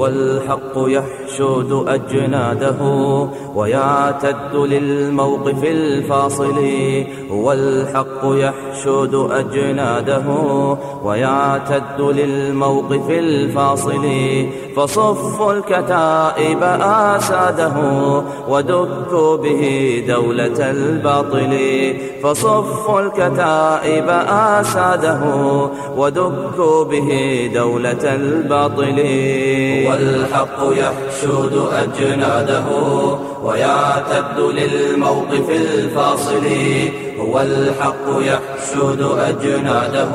هو الحق يحشد أجناده ويعتد للموقف الفاصل. هو الحق يحشد أجناده ويعتد للموقف الفاصل. فصفوا الكتائب آساده ودكوا به دولة الباطل. فصفوا الكتائب آساده ودكوا به دولة الباطل. والحق يحشد أجناده ويعتد للموقف الفاصل. هو الحق يحشد أجناده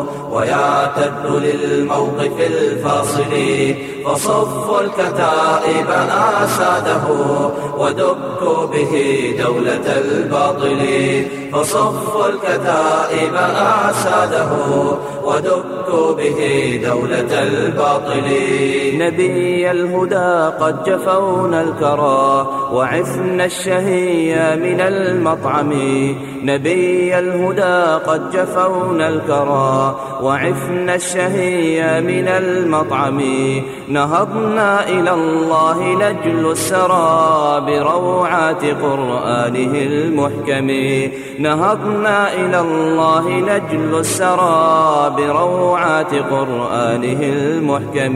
ويعتد للموقف الفاصل. فصفوا الكتائب آساده ودكوا به دولة الباطل. فصفوا الكتائب آساده ودكوا به دولة الباطل. نبي الهدى قد جفونا الكرى وعفنا الشهية من المطعم. نبي الهدى قد جفونا الكرى وعفنا الشهية من المطعم. نهضنا إلى الله نجل السرى بروعات قرآنه المحكم. نهضنا إلى الله نجل السرى بروعات قرآنه المحكم.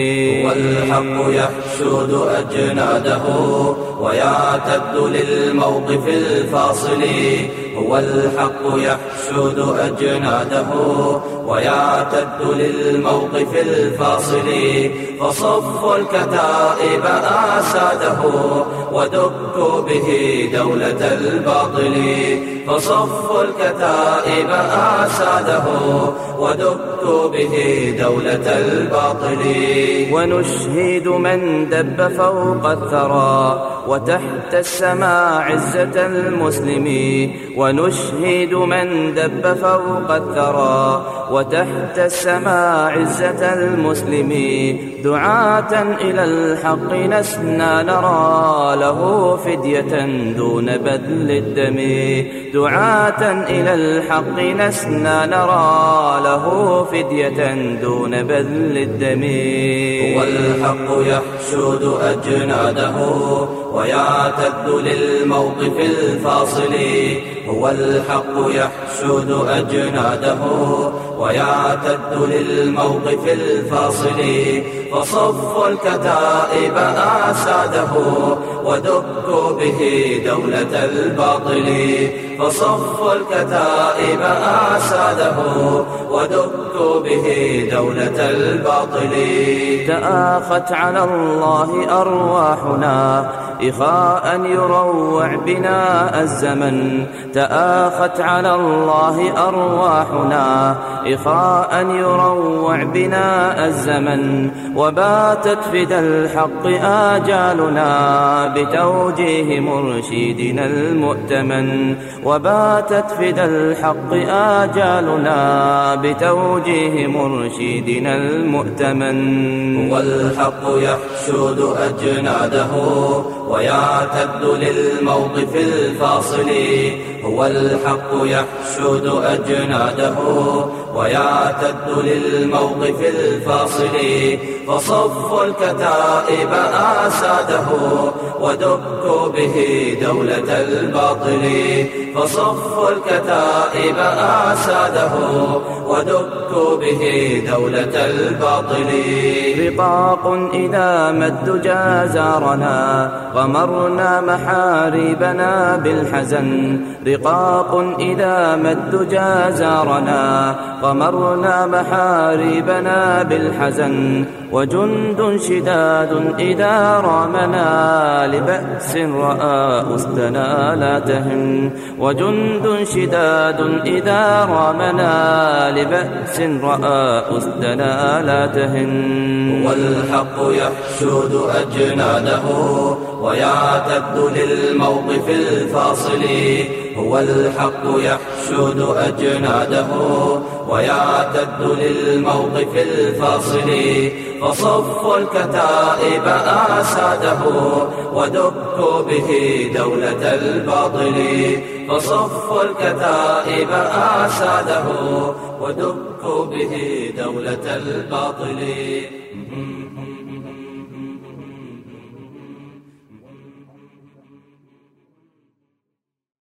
والحق يحشد أجناده ويعتد للموقف الفاصل. هو الحق يحشد أجناده ويعتد للموقف الفاصل. فصفوا الكتائب آساده ودكوا به دولة الباطل. فصفوا الكتائب آساده ودكوا به دولة الباطل. ونشهد من دب فوق الثرى وتحت السماء عزة المسلمين. ونشهد من دب فوق الثرى وتحت السماء عزة المسلمين. دعاة إلى الحق لسنا نرى له فدية دون بذل الدم. دعاة إلى الحق لسنا نرى له فدية دون بذل الدم. والحق يحشد أجناده ويعتد للموقف الفاصل. هو الحق يحشد أجناده ويعتد للموقف الفاصل. فصفوا الكتائب آساده ودكوا به دولة الباطل. فصفوا الكتائب آساده ودكوا به دولة الباطل. تآخت على الله أرواحنا إخاء يروع بنا الزمن. تآخت على الله أرواحنا إخاء يروع بنا الزمن. وباتت فدى الحق آجالنا بتوجيه مرشدنا المؤتمن. وباتت فدى الحق آجالنا بتوجيه مرشدنا المؤتمن. والحق يحشد أجناده ويعتد للموقف الفاصل. هو الحق يحشد أجناده ويعتد للموقف الفاصل. فصفوا الكتائب آساده ودكوا به دولة الباطل. فصفوا الكتائب آساده ودكوا به دولة الباطل. رقاق إذا ما الدجى زارنا غمرنا محاربنا بالحزن. رقاق إذا ما الدجى زارنا غمرنا محاربنا بالحزن. وجند شداد إذا رامنا لبأس رأى أسدنا لا تهن. وجند شداد إذا رامنا لبأس رأى أسدنا لا تهن. والحق يحشد أجناده ويعتد للموقف الفاصل. هو الحق يحشد أجناده ويعتد للموقف الفاصل. فصفوا الكتائب آساده ودكوا به دولة الباطل. فصفوا الكتائب آساده ودكوا به دولة الباطل.